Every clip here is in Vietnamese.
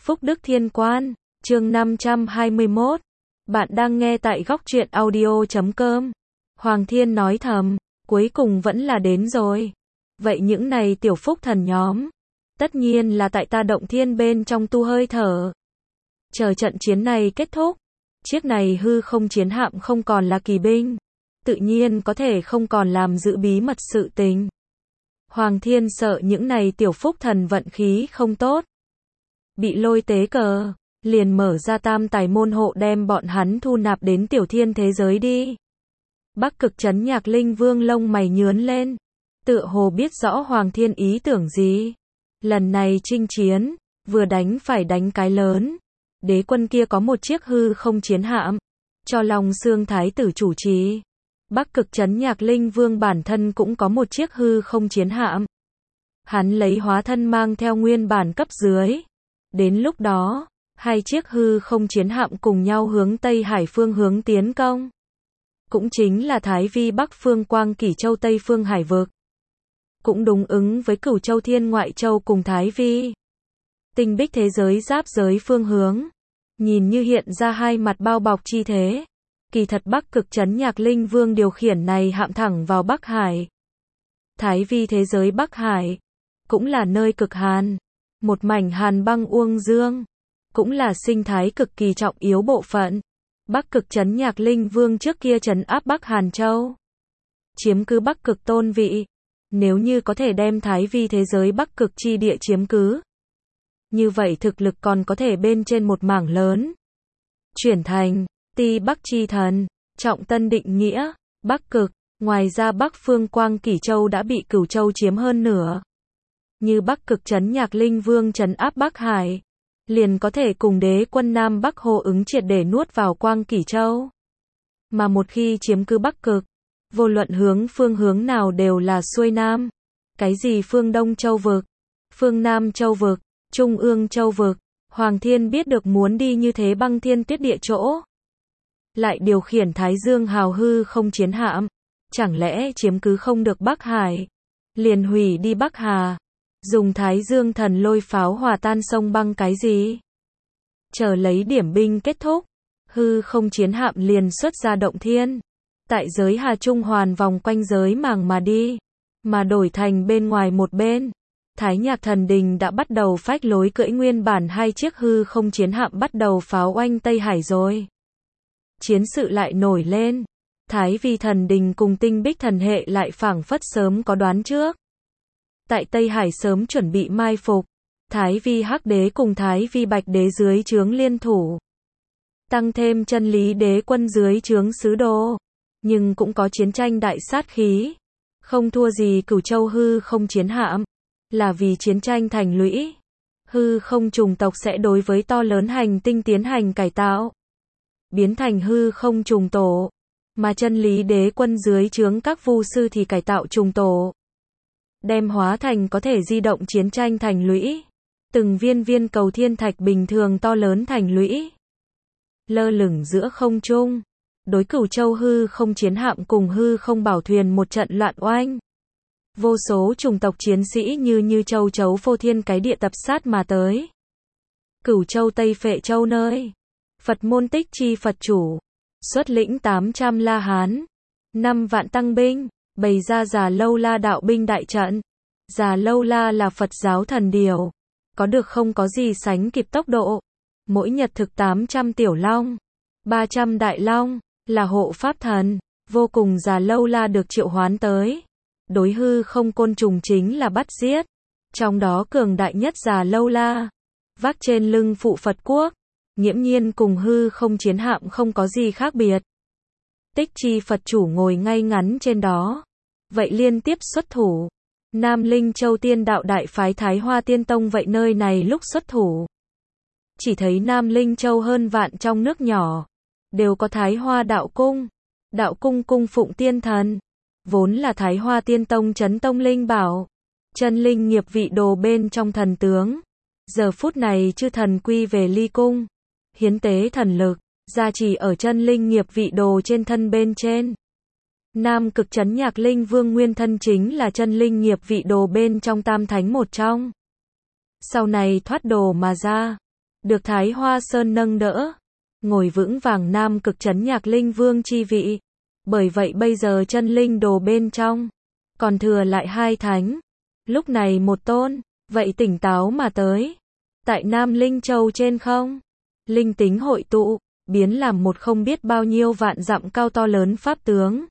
Phúc Đức Thiên Quan, chương 521. Bạn đang nghe tại góc truyện audio.com. Hoàng Thiên nói thầm, cuối cùng vẫn là đến rồi. Vậy những này tiểu phúc thần nhóm, tất nhiên là tại ta động thiên bên trong tu hơi thở. Chờ trận chiến này kết thúc, chiếc này hư không chiến hạm không còn là kỳ binh, tự nhiên có thể không còn làm giữ bí mật sự tình. Hoàng Thiên sợ những này tiểu phúc thần vận khí không tốt, bị lôi tế cờ, liền mở ra tam tài môn hộ đem bọn hắn thu nạp đến tiểu thiên thế giới đi. Bắc Cực Trấn Nhạc Linh Vương lông mày nhướn lên, tựa hồ biết rõ Hoàng Thiên ý tưởng gì. Lần này chinh chiến, vừa đánh phải đánh cái lớn. Đế quân kia có một chiếc hư không chiến hạm, cho Long Xương Thái tử chủ trì. Bắc Cực Trấn Nhạc Linh Vương bản thân cũng có một chiếc hư không chiến hạm. Hắn lấy hóa thân mang theo nguyên bản cấp dưới. Đến lúc đó, hai chiếc hư không chiến hạm cùng nhau hướng Tây Hải phương hướng tiến công. Cũng chính là Thái Vi Bắc phương Quang Kỷ Châu Tây phương Hải vực. Cũng đúng ứng với Cửu Châu Thiên Ngoại Châu cùng Thái Vi. Tinh bích thế giới giáp giới phương hướng. Nhìn như hiện ra hai mặt bao bọc chi thế. Kỳ thật Bắc Cực Trấn Nhạc Linh Vương điều khiển này hạm thẳng vào Bắc Hải. Thái Vi thế giới Bắc Hải. Cũng là nơi cực hàn. Một mảnh hàn băng uông dương. Cũng là sinh thái cực kỳ trọng yếu bộ phận. Bắc Cực Trấn Nhạc Linh Vương trước kia trấn áp Bắc Hàn Châu. Chiếm cứ Bắc Cực tôn vị. Nếu như có thể đem Thái Vi thế giới Bắc Cực chi địa chiếm cứ. Như vậy thực lực còn có thể bên trên một mảng lớn. Chuyển thành Ti Bắc chi thần, trọng tân định nghĩa, Bắc Cực. Ngoài ra Bắc phương Quang Kỷ Châu đã bị Cửu Châu chiếm hơn nửa. Như Bắc Cực Trấn Nhạc Linh Vương trấn áp Bắc Hải, liền có thể cùng đế quân Nam Bắc hô ứng triệt để nuốt vào Quang Kỷ Châu. Mà một khi chiếm cứ Bắc Cực, vô luận phương hướng nào đều là xuôi nam. Cái gì phương Đông Châu vực, phương Nam Châu vực, Trung ương Châu vực, Hoàng Thiên biết được muốn đi như thế băng thiên tuyết địa chỗ. Lại điều khiển Thái Dương hào hư không chiến hạm, chẳng lẽ chiếm cứ không được Bắc Hải, liền hủy đi Bắc Hà. Dùng Thái Dương thần lôi pháo hòa tan sông băng cái gì? Chờ lấy điểm binh kết thúc, hư không chiến hạm liền xuất ra động thiên. Tại giới Hà Trung hoàn vòng quanh giới màng mà đi. Mà đổi thành bên ngoài một bên. Thái Nhạc Thần Đình đã bắt đầu phách lối cưỡi nguyên bản hai chiếc hư không chiến hạm bắt đầu pháo oanh Tây Hải rồi. Chiến sự lại nổi lên. Thái Vi Thần Đình cùng Tinh Bích Thần Hệ lại phảng phất sớm có đoán trước. Tại Tây Hải sớm chuẩn bị mai phục, Thái Vi Hắc Đế cùng Thái Vi Bạch Đế dưới trướng liên thủ. Tăng thêm chân lý đế quân dưới trướng sứ đồ. Nhưng cũng có chiến tranh đại sát khí. Không thua gì Cửu Châu hư không chiến hạm. Là vì chiến tranh thành lũy. Hư không trùng tộc sẽ đối với to lớn hành tinh tiến hành cải tạo. Biến thành hư không trùng tổ. Mà chân lý đế quân dưới trướng các vu sư thì cải tạo trùng tổ. Đem hóa thành có thể di động chiến tranh thành lũy. Từng viên viên cầu thiên thạch bình thường to lớn thành lũy. Lơ lửng giữa không trung. Đối Cửu Châu hư không chiến hạm cùng hư không bảo thuyền một trận loạn oanh. Vô số chủng tộc chiến sĩ như châu chấu phô thiên cái địa tập sát mà tới. Cửu Châu Tây Phệ Châu nơi. Phật môn Tích Chi Phật chủ. Xuất lĩnh 800 La Hán. 5 vạn tăng binh. Bày ra Già Lâu La đạo binh đại trận. Già Lâu La là Phật giáo thần điều. Có được không có gì sánh kịp tốc độ. Mỗi nhật thực 800 tiểu long. 300 đại long. Là hộ pháp thần. Vô cùng Già Lâu La được triệu hoán tới. Đối hư không côn trùng chính là bắt giết. Trong đó cường đại nhất Già Lâu La. Vác trên lưng phụ Phật quốc. Nghiễm nhiên cùng hư không chiến hạm không có gì khác biệt. Tích Chi Phật chủ ngồi ngay ngắn trên đó. Vậy liên tiếp xuất thủ. Nam Linh Châu Tiên Đạo Đại Phái Thái Hoa Tiên Tông vậy nơi này lúc xuất thủ. Chỉ thấy Nam Linh Châu hơn vạn trong nước nhỏ. Đều có Thái Hoa Đạo Cung. Đạo Cung cung phụng tiên thần. Vốn là Thái Hoa Tiên Tông trấn tông linh bảo. Chân linh nghiệp vị đồ bên trong thần tướng. Giờ phút này chư thần quy về ly cung. Hiến tế thần lực. Gia trì ở chân linh nghiệp vị đồ trên thân bên trên. Nam Cực Trấn Nhạc Linh Vương nguyên thân chính là chân linh nghiệp vị đồ bên trong tam thánh một trong. Sau này thoát đồ mà ra. được Thái Hoa Sơn nâng đỡ, ngồi vững vàng Nam Cực trấn Nhạc Linh Vương chi vị. Bởi vậy bây giờ chân linh đồ bên trong còn thừa lại 2 thánh. Lúc này một tôn, vậy tỉnh táo mà tới. Tại Nam Linh Châu trên không, linh tính hội tụ, biến làm một không biết bao nhiêu vạn dặm cao to lớn pháp tướng.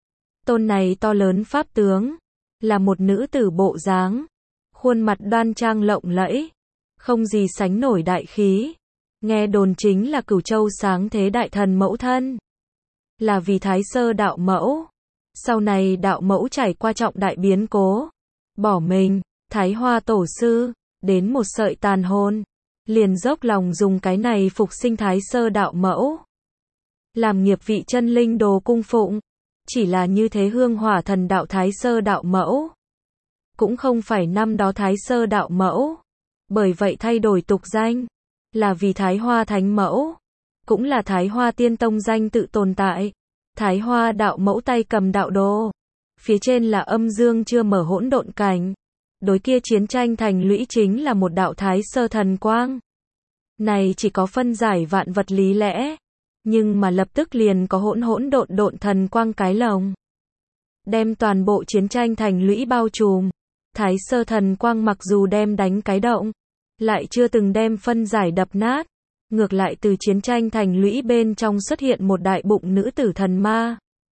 Tôn này to lớn pháp tướng là một nữ tử bộ dáng, khuôn mặt đoan trang lộng lẫy, không gì sánh nổi đại khí. Nghe đồn chính là Cửu Châu sáng thế đại thần mẫu thân, là vì Thái Sơ đạo mẫu. Sau này đạo mẫu trải qua trọng đại biến cố, bỏ mình, Thái Hoa tổ sư đến một sợi tàn hồn, liền dốc lòng dùng cái này phục sinh Thái Sơ đạo mẫu, làm nghiệp vị chân linh đồ cung phụng. Chỉ là như thế hương hỏa thần đạo Thái Sơ đạo mẫu cũng không phải năm đó Thái Sơ đạo mẫu, bởi vậy thay đổi tục danh, là vì Thái Hoa thánh mẫu, cũng là Thái Hoa tiên tông danh tự tồn tại. Thái Hoa đạo mẫu tay cầm đạo đồ, phía trên là âm dương chưa mở hỗn độn cảnh, đối kia chiến tranh thành lũy chính là một đạo Thái Sơ thần quang. Này chỉ có phân giải vạn vật lý lẽ, nhưng mà lập tức liền có hỗn độn thần quang cái lồng, đem toàn bộ chiến tranh thành lũy bao trùm. Thái Sơ thần quang mặc dù đem đánh cái động, lại chưa từng đem phân giải đập nát, ngược lại từ chiến tranh thành lũy bên trong xuất hiện một đại bụng nữ tử thần ma.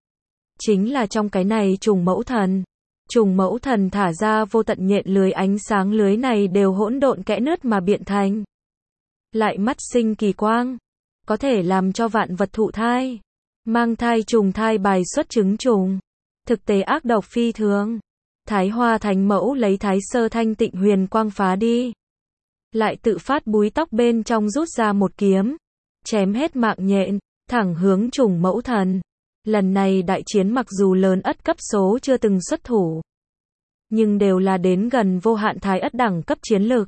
Chính là trong cái này trùng mẫu thần. Trùng mẫu thần thả ra vô tận nhện lưới, ánh sáng lưới này đều hỗn độn kẽ nứt mà biện thành, lại mắt sinh kỳ quang, có thể làm cho vạn vật thụ thai, mang thai trùng thai bài xuất trứng trùng. Thực tế ác độc phi thường. Thái Hoa thánh mẫu lấy Thái Sơ thanh tịnh huyền quang phá đi, lại tự phát búi tóc bên trong rút ra một kiếm, chém hết mạng nhện, thẳng hướng trùng mẫu thần. Lần này đại chiến mặc dù lớn ất cấp số chưa từng xuất thủ, nhưng đều là đến gần vô hạn thái ất đẳng cấp chiến lực.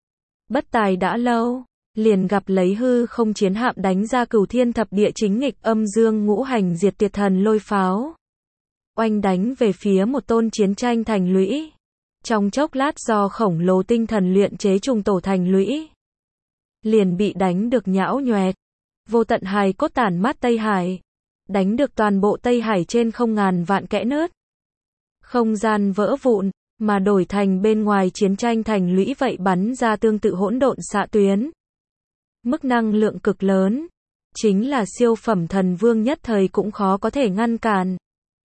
Bất tài đã lâu, liền gặp lấy hư không chiến hạm đánh ra cửu thiên thập địa chính nghịch âm dương ngũ hành diệt tuyệt thần lôi pháo, oanh đánh về phía một tôn chiến tranh thành lũy. Trong chốc lát do khổng lồ tinh thần luyện chế trùng tổ thành lũy, liền bị đánh được nhão nhoẹt, vô tận hài cốt tản mát Tây Hải, đánh được toàn bộ Tây Hải trên không ngàn vạn kẽ nứt, không gian vỡ vụn, mà đổi thành bên ngoài chiến tranh thành lũy vậy bắn ra tương tự hỗn độn xạ tuyến. Mức năng lượng cực lớn, chính là siêu phẩm thần vương nhất thời cũng khó có thể ngăn cản.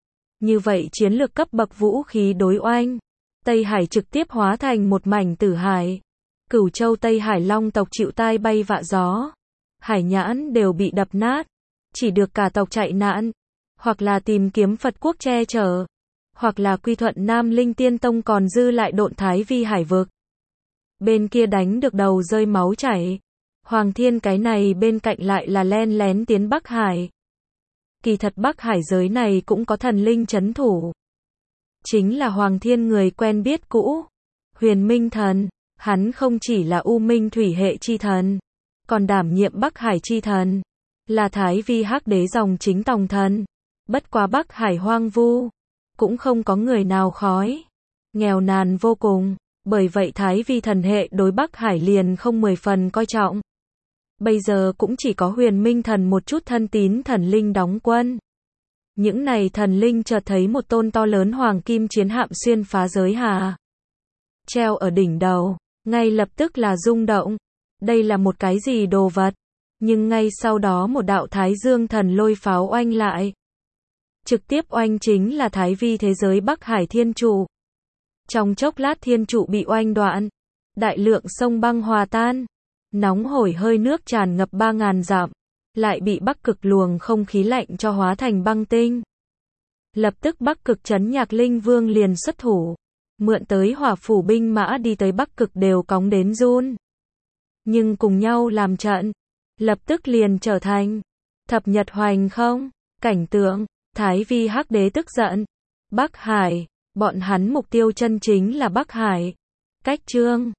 Như vậy chiến lược cấp bậc vũ khí đối oanh, Tây Hải trực tiếp hóa thành một mảnh tử hải. Cửu Châu Tây Hải Long tộc chịu tai bay vạ gió, hải nhãn đều bị đập nát, chỉ được cả tộc chạy nạn, hoặc là tìm kiếm Phật quốc che chở, hoặc là quy thuận Nam Linh Tiên Tông còn dư lại độn Thái Vi hải vực. Bên kia đánh được đầu rơi máu chảy, Hoàng Thiên cái này bên cạnh lại là len lén tiến Bắc Hải. Kỳ thật Bắc Hải giới này cũng có thần linh trấn thủ, chính là Hoàng Thiên người quen biết cũ, Huyền Minh thần. Hắn không chỉ là U Minh thủy hệ chi thần, còn đảm nhiệm Bắc Hải chi thần, là Thái Vi hắc đế dòng chính tòng thần. Bất quá Bắc Hải hoang vu, cũng không có người nào khói, nghèo nàn vô cùng, bởi vậy Thái Vi thần hệ đối Bắc Hải liền không 10 phần coi trọng. Bây giờ cũng chỉ có Huyền Minh thần một chút thân tín thần linh đóng quân. Những này thần linh chợt thấy một tôn to lớn hoàng kim chiến hạm xuyên phá giới hà, treo ở đỉnh đầu, ngay lập tức là rung động. Đây là một cái gì đồ vật? Nhưng ngay sau đó một đạo Thái Dương thần lôi pháo oanh lại. Trực tiếp oanh chính là Thái Vi thế giới Bắc Hải thiên trụ. Trong chốc lát thiên trụ bị oanh đoạn, đại lượng sông băng hòa tan, nóng hổi hơi nước tràn ngập 3000 dặm, lại bị Bắc Cực luồng không khí lạnh cho hóa thành băng tinh. Lập tức Bắc Cực trấn Nhạc Linh Vương liền xuất thủ, mượn tới hỏa phủ binh mã đi tới Bắc Cực đều cóng đến run. Nhưng cùng nhau làm trận, lập tức liền trở thành thập nhật hoành không, cảnh tượng. Thái Vi hắc đế tức giận, Bắc Hải, bọn hắn mục tiêu chân chính là Bắc Hải. Cách chương